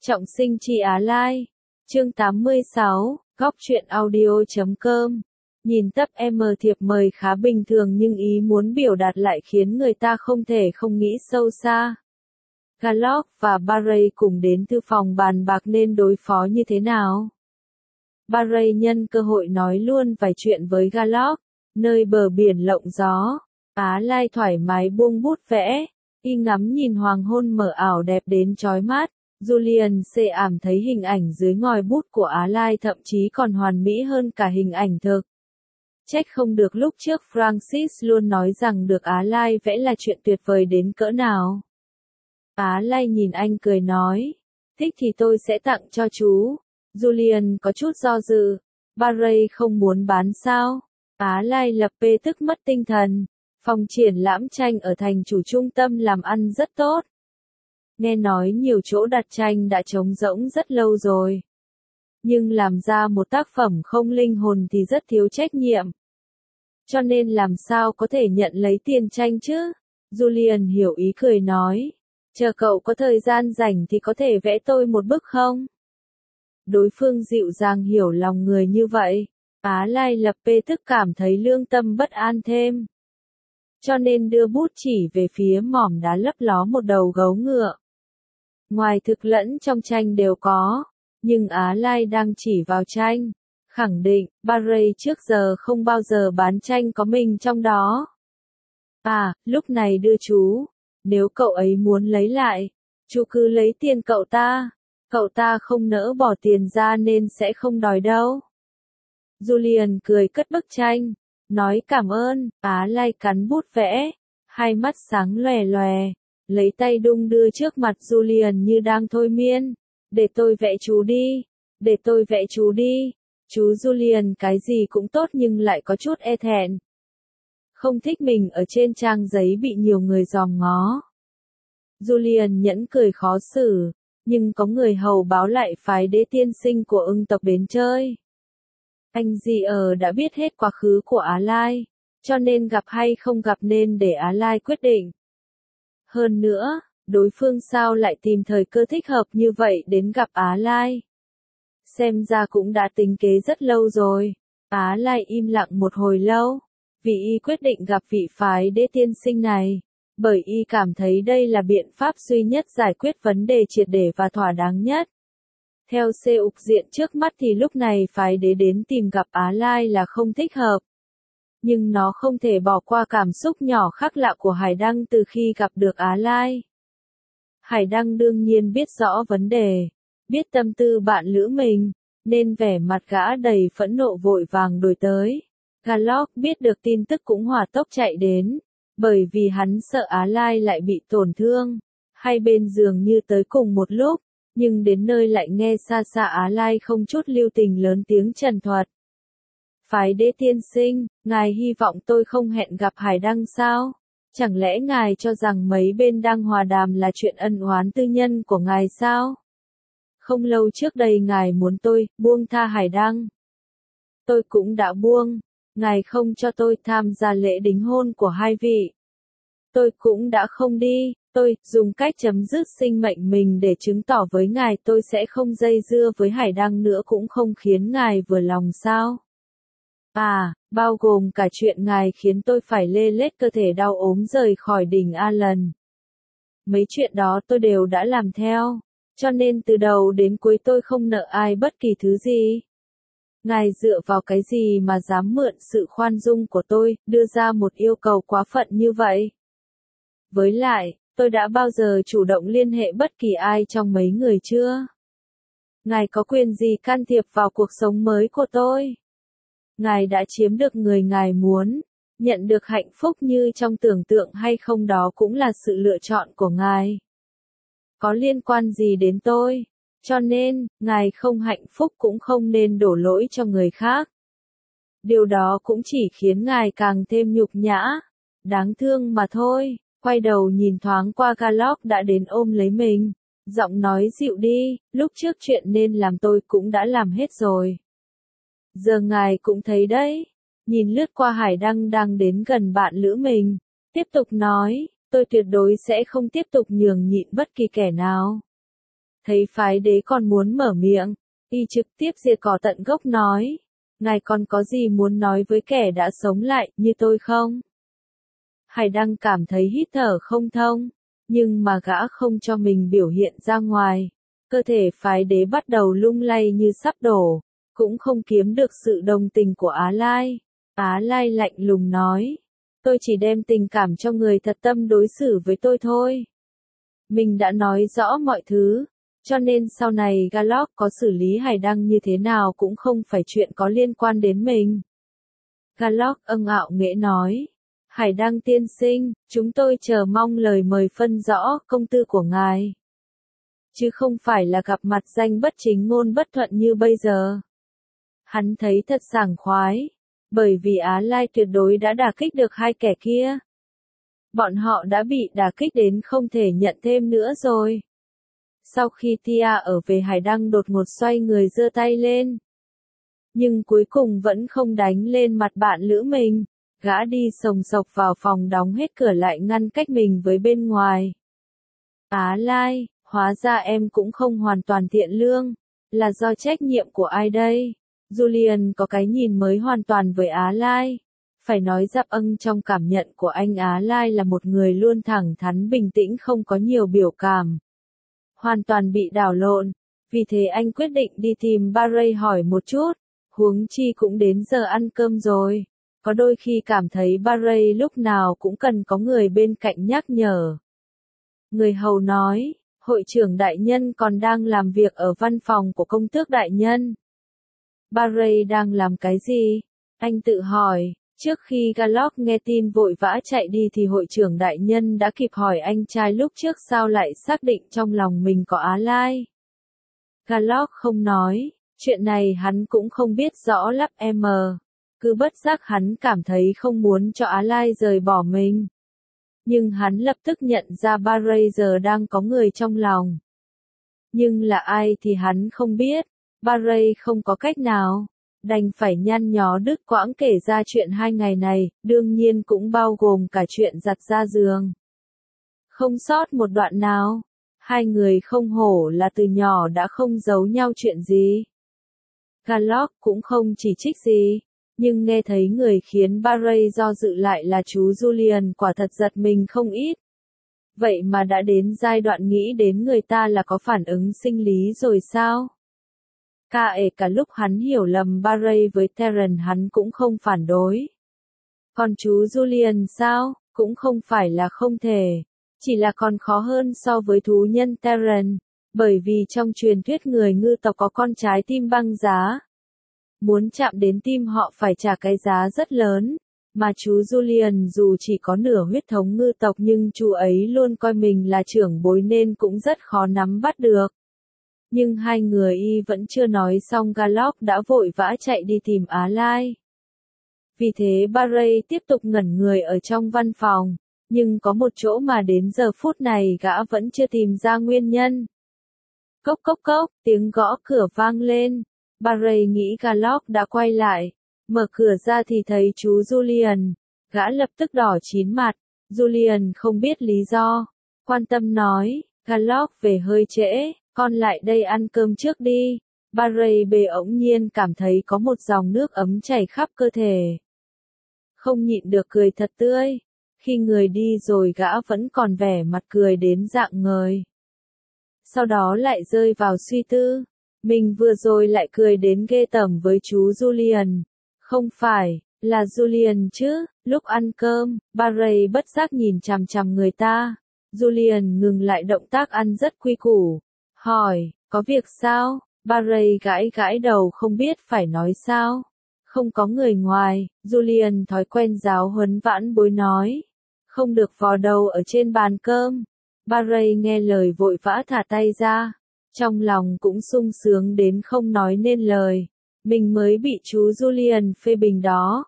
Trọng sinh chi Á Lai. Chương 86, góc truyện audio.com. Nhìn tấp M thiệp mời khá bình thường nhưng ý muốn biểu đạt lại khiến người ta không thể không nghĩ sâu xa. Gallock và Barry cùng đến thư phòng bàn bạc nên đối phó như thế nào. Barry nhân cơ hội nói luôn vài chuyện với Gallock, nơi bờ biển lộng gió. Á Lai thoải mái buông bút vẽ, y ngắm nhìn hoàng hôn mờ ảo đẹp đến chói mắt. Julian C. ảm thấy hình ảnh dưới ngòi bút của Á Lai thậm chí còn hoàn mỹ hơn cả hình ảnh thực. Trách không được lúc trước Francis luôn nói rằng được Á Lai vẽ là chuyện tuyệt vời đến cỡ nào. Á Lai nhìn anh cười nói, thích thì tôi sẽ tặng cho chú. Julian có chút do dự, Barry không muốn bán sao? Á Lai lập bê tức mất tinh thần. Phòng triển lãm tranh ở thành chủ trung tâm làm ăn rất tốt. Nghe nói nhiều chỗ đặt tranh đã trống rỗng rất lâu rồi. Nhưng làm ra một tác phẩm không linh hồn thì rất thiếu trách nhiệm. Cho nên làm sao có thể nhận lấy tiền tranh chứ? Julian hiểu ý cười nói. Chờ cậu có thời gian rảnh thì có thể vẽ tôi một bức không? Đối phương dịu dàng hiểu lòng người như vậy. Á Lai lập bê tức cảm thấy lương tâm bất an thêm. Cho nên đưa bút chỉ về phía mỏm đá lấp ló một đầu gấu ngựa. Ngoài thực lẫn trong tranh đều có, nhưng Á Lai đang chỉ vào tranh, khẳng định, Barry trước giờ không bao giờ bán tranh có mình trong đó. À, lúc này đưa chú, nếu cậu ấy muốn lấy lại, chú cứ lấy tiền cậu ta không nỡ bỏ tiền ra nên sẽ không đòi đâu. Julian cười cất bức tranh, nói cảm ơn. Á Lai cắn bút vẽ, hai mắt sáng lòe lòe. Lấy tay đung đưa trước mặt Julian như đang thôi miên. Để tôi vẽ chú đi. Để tôi vẽ chú đi. Chú Julian cái gì cũng tốt nhưng lại có chút e thẹn. Không thích mình ở trên trang giấy bị nhiều người dòm ngó. Julian nhẫn cười khó xử. Nhưng có người hầu báo lại phái đế tiên sinh của ưng tộc đến chơi. Anh Di đã biết hết quá khứ của Á Lai. Cho nên gặp hay không gặp nên để Á Lai quyết định. Hơn nữa, đối phương sao lại tìm thời cơ thích hợp như vậy đến gặp Á Lai. Xem ra cũng đã tính kế rất lâu rồi. Á Lai im lặng một hồi lâu, vì y quyết định gặp vị phái đế tiên sinh này, bởi y cảm thấy đây là biện pháp duy nhất giải quyết vấn đề triệt để và thỏa đáng nhất. Theo cục diện trước mắt thì lúc này phái đế đến tìm gặp Á Lai là không thích hợp. Nhưng nó không thể bỏ qua cảm xúc nhỏ khác lạ của Hải Đăng từ khi gặp được Á Lai. Hải Đăng đương nhiên biết rõ vấn đề, biết tâm tư bạn lữ mình, nên vẻ mặt gã đầy phẫn nộ vội vàng đuổi tới. Gallock biết được tin tức cũng hỏa tốc chạy đến, bởi vì hắn sợ Á Lai lại bị tổn thương. Hai bên dường như tới cùng một lúc, nhưng đến nơi lại nghe xa xa Á Lai không chút lưu tình lớn tiếng trần thuật. Phái đế tiên sinh, ngài hy vọng tôi không hẹn gặp Hải Đăng sao? Chẳng lẽ ngài cho rằng mấy bên đang hòa đàm là chuyện ân oán tư nhân của ngài sao? Không lâu trước đây ngài muốn tôi buông tha Hải Đăng. Tôi cũng đã buông, ngài không cho tôi tham gia lễ đính hôn của hai vị. Tôi cũng đã không đi, tôi dùng cách chấm dứt sinh mệnh mình để chứng tỏ với ngài tôi sẽ không dây dưa với Hải Đăng nữa cũng không khiến ngài vừa lòng sao? À, bao gồm cả chuyện ngài khiến tôi phải lê lết cơ thể đau ốm rời khỏi đỉnh Alan. Mấy chuyện đó tôi đều đã làm theo, cho nên từ đầu đến cuối tôi không nợ ai bất kỳ thứ gì. Ngài dựa vào cái gì mà dám mượn sự khoan dung của tôi, đưa ra một yêu cầu quá phận như vậy? Với lại, tôi đã bao giờ chủ động liên hệ bất kỳ ai trong mấy người chưa? Ngài có quyền gì can thiệp vào cuộc sống mới của tôi? Ngài đã chiếm được người ngài muốn, nhận được hạnh phúc như trong tưởng tượng hay không đó cũng là sự lựa chọn của ngài. Có liên quan gì đến tôi? Cho nên, ngài không hạnh phúc cũng không nên đổ lỗi cho người khác. Điều đó cũng chỉ khiến ngài càng thêm nhục nhã. Đáng thương mà thôi. Quay đầu nhìn thoáng qua Gallock đã đến ôm lấy mình. Giọng nói dịu đi, lúc trước chuyện nên làm tôi cũng đã làm hết rồi. Giờ ngài cũng thấy đấy. Nhìn lướt qua Hải Đăng đang đến gần bạn lữ mình. Tiếp tục nói, tôi tuyệt đối sẽ không tiếp tục nhường nhịn bất kỳ kẻ nào. Thấy phái đế còn muốn mở miệng, y trực tiếp diệt cỏ tận gốc nói. Ngài còn có gì muốn nói với kẻ đã sống lại như tôi không? Hải Đăng cảm thấy hít thở không thông, nhưng mà gã không cho mình biểu hiện ra ngoài. Cơ thể phái đế bắt đầu lung lay như sắp đổ, cũng không kiếm được sự đồng tình của Á Lai. Á Lai lạnh lùng nói, tôi chỉ đem tình cảm cho người thật tâm đối xử với tôi thôi. Mình đã nói rõ mọi thứ, cho nên sau này Gallock có xử lý Hải Đăng như thế nào cũng không phải chuyện có liên quan đến mình. Gallock ngạo nghễ nói, Hải Đăng tiên sinh, chúng tôi chờ mong lời mời phân rõ công tư của ngài. Chứ không phải là gặp mặt danh bất chính ngôn bất thuận như bây giờ. Hắn thấy thật sảng khoái, bởi vì Á Lai tuyệt đối đã đả kích được hai kẻ kia. Bọn họ đã bị đả kích đến không thể nhận thêm nữa rồi. Sau khi Tia ở về Hải Đăng đột ngột xoay người giơ tay lên. Nhưng cuối cùng vẫn không đánh lên mặt bạn lữ mình. Gã đi sồng sộc vào phòng đóng hết cửa lại ngăn cách mình với bên ngoài. Á Lai, hóa ra em cũng không hoàn toàn thiện lương. Là do trách nhiệm của ai đây? Julian có cái nhìn mới hoàn toàn với Á Lai. Phải nói Giáp Ân trong cảm nhận của anh Á Lai là một người luôn thẳng thắn bình tĩnh không có nhiều biểu cảm. Hoàn toàn bị đảo lộn, vì thế anh quyết định đi tìm Barry hỏi một chút, huống chi cũng đến giờ ăn cơm rồi. Có đôi khi cảm thấy Barry lúc nào cũng cần có người bên cạnh nhắc nhở. Người hầu nói, hội trưởng đại nhân còn đang làm việc ở văn phòng của công tước đại nhân. Barry đang làm cái gì? Anh tự hỏi. Trước khi Gallock nghe tin vội vã chạy đi thì hội trưởng đại nhân đã kịp hỏi anh trai lúc trước sao lại xác định trong lòng mình có Á Lai. Gallock không nói, chuyện này hắn cũng không biết rõ lắm em. Cứ bất giác hắn cảm thấy không muốn cho Á Lai rời bỏ mình. Nhưng hắn lập tức nhận ra Barry giờ đang có người trong lòng. Nhưng là ai thì hắn không biết, Barry không có cách nào. Đành phải nhăn nhó đứt quãng kể ra chuyện 2 ngày này, đương nhiên cũng bao gồm cả chuyện giặt ra giường. Không sót một đoạn nào, hai người không hổ là từ nhỏ đã không giấu nhau chuyện gì. Gallock cũng không chỉ trích gì, nhưng nghe thấy người khiến Barry do dự lại là chú Julian quả thật giật mình không ít. Vậy mà đã đến giai đoạn nghĩ đến người ta là có phản ứng sinh lý rồi sao? Cả lúc hắn hiểu lầm Barry với Terence hắn cũng không phản đối. Còn chú Julian sao, cũng không phải là không thể, chỉ là còn khó hơn so với thú nhân Terence, bởi vì trong truyền thuyết người ngư tộc có con trái tim băng giá. Muốn chạm đến tim họ phải trả cái giá rất lớn, mà chú Julian dù chỉ có nửa huyết thống ngư tộc nhưng chú ấy luôn coi mình là trưởng bối nên cũng rất khó nắm bắt được. Nhưng hai người y vẫn chưa nói xong Gallock đã vội vã chạy đi tìm Á Lai. Vì thế Barry tiếp tục ngẩn người ở trong văn phòng, nhưng có một chỗ mà đến giờ phút này gã vẫn chưa tìm ra nguyên nhân. Cốc cốc cốc, tiếng gõ cửa vang lên. Barry nghĩ Gallock đã quay lại, mở cửa ra thì thấy chú Julian. Gã lập tức đỏ chín mặt, Julian không biết lý do, quan tâm nói, Gallock về hơi trễ. Con lại đây ăn cơm trước đi. Barry bỗng nhiên cảm thấy có một dòng nước ấm chảy khắp cơ thể. Không nhịn được cười thật tươi. Khi người đi rồi gã vẫn còn vẻ mặt cười đến rạng ngời. Sau đó lại rơi vào suy tư. Mình vừa rồi lại cười đến ghê tởm với chú Julian. Không phải, là Julian chứ. Lúc ăn cơm, Barry bất giác nhìn chằm chằm người ta. Julian ngừng lại động tác ăn rất quy củ. Hỏi, có việc sao? Barry gãi đầu không biết phải nói sao. Không có người ngoài, Julian thói quen giáo huấn vãn bối nói. Không được vò đầu ở trên bàn cơm. Barry nghe lời vội vã thả tay ra. Trong lòng cũng sung sướng đến không nói nên lời. Mình mới bị chú Julian phê bình đó.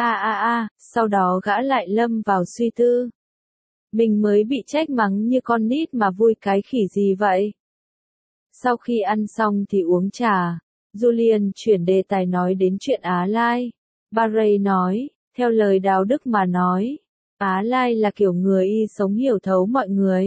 Sau đó gã lại lâm vào suy tư. Mình mới bị trách mắng như con nít mà vui cái khỉ gì vậy? Sau khi ăn xong thì uống trà, Julian chuyển đề tài nói đến chuyện Á Lai. Barry nói, theo lời đạo đức mà nói, Á Lai là kiểu người y sống hiểu thấu mọi người.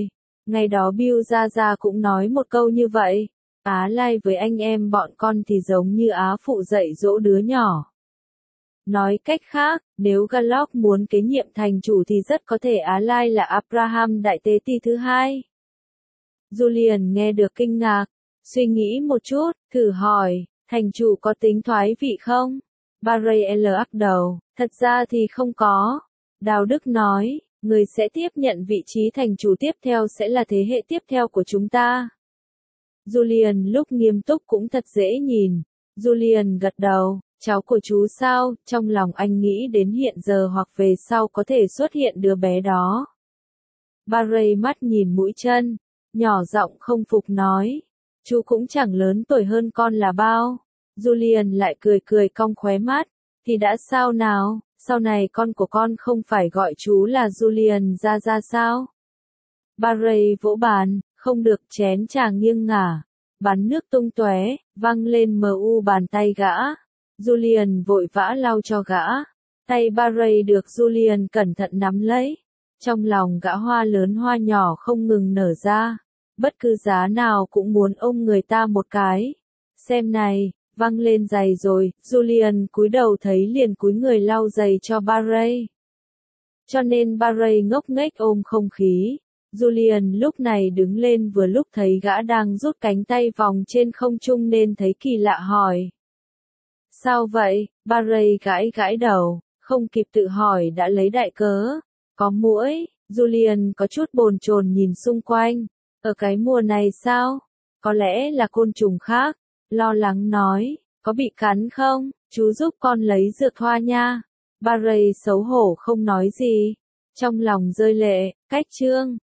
Ngày đó Bill Gia cũng nói một câu như vậy. Á Lai với anh em bọn con thì giống như Á phụ dạy dỗ đứa nhỏ. Nói cách khác, nếu Gallock muốn kế nhiệm thành chủ thì rất có thể Á Lai là Abraham đại tế ti thứ hai. Julian nghe được kinh ngạc, suy nghĩ một chút, thử hỏi, thành chủ có tính thoái vị không? Barry lắc đầu, thật ra thì không có. Đào Đức nói, người sẽ tiếp nhận vị trí thành chủ tiếp theo sẽ là thế hệ tiếp theo của chúng ta. Julian lúc nghiêm túc cũng thật dễ nhìn. Julian gật đầu, cháu của chú sao, trong lòng anh nghĩ đến hiện giờ hoặc về sau có thể xuất hiện đứa bé đó. Barry mắt nhìn mũi chân, nhỏ giọng không phục nói, chú cũng chẳng lớn tuổi hơn con là bao. Julian lại cười cười cong khóe mắt, thì đã sao nào, sau này con của con không phải gọi chú là Julian ra sao? Barry vỗ bàn, không được, chén trà nghiêng ngả, bắn nước tung tóe, văng lên bàn tay gã. Julian vội vã lau cho gã. Tay Barry được Julian cẩn thận nắm lấy. Trong lòng gã hoa lớn hoa nhỏ không ngừng nở ra. Bất cứ giá nào cũng muốn ôm người ta một cái. Xem này, văng lên giày rồi, Julian cúi đầu thấy liền cúi người lau giày cho Barry. Cho nên Barry ngốc nghếch ôm không khí. Julian lúc này đứng lên vừa lúc thấy gã đang rút cánh tay vòng trên không trung nên thấy kỳ lạ hỏi. Sao vậy? Barry gãi gãi đầu, không kịp tự hỏi đã lấy đại cớ. Có muỗi, Julian có chút bồn chồn nhìn xung quanh. Ở cái mùa này sao? Có lẽ là côn trùng khác. Lo lắng nói, có bị cắn không? Chú giúp con lấy dược thoa nha. Barry xấu hổ không nói gì. Trong lòng rơi lệ, cách chương.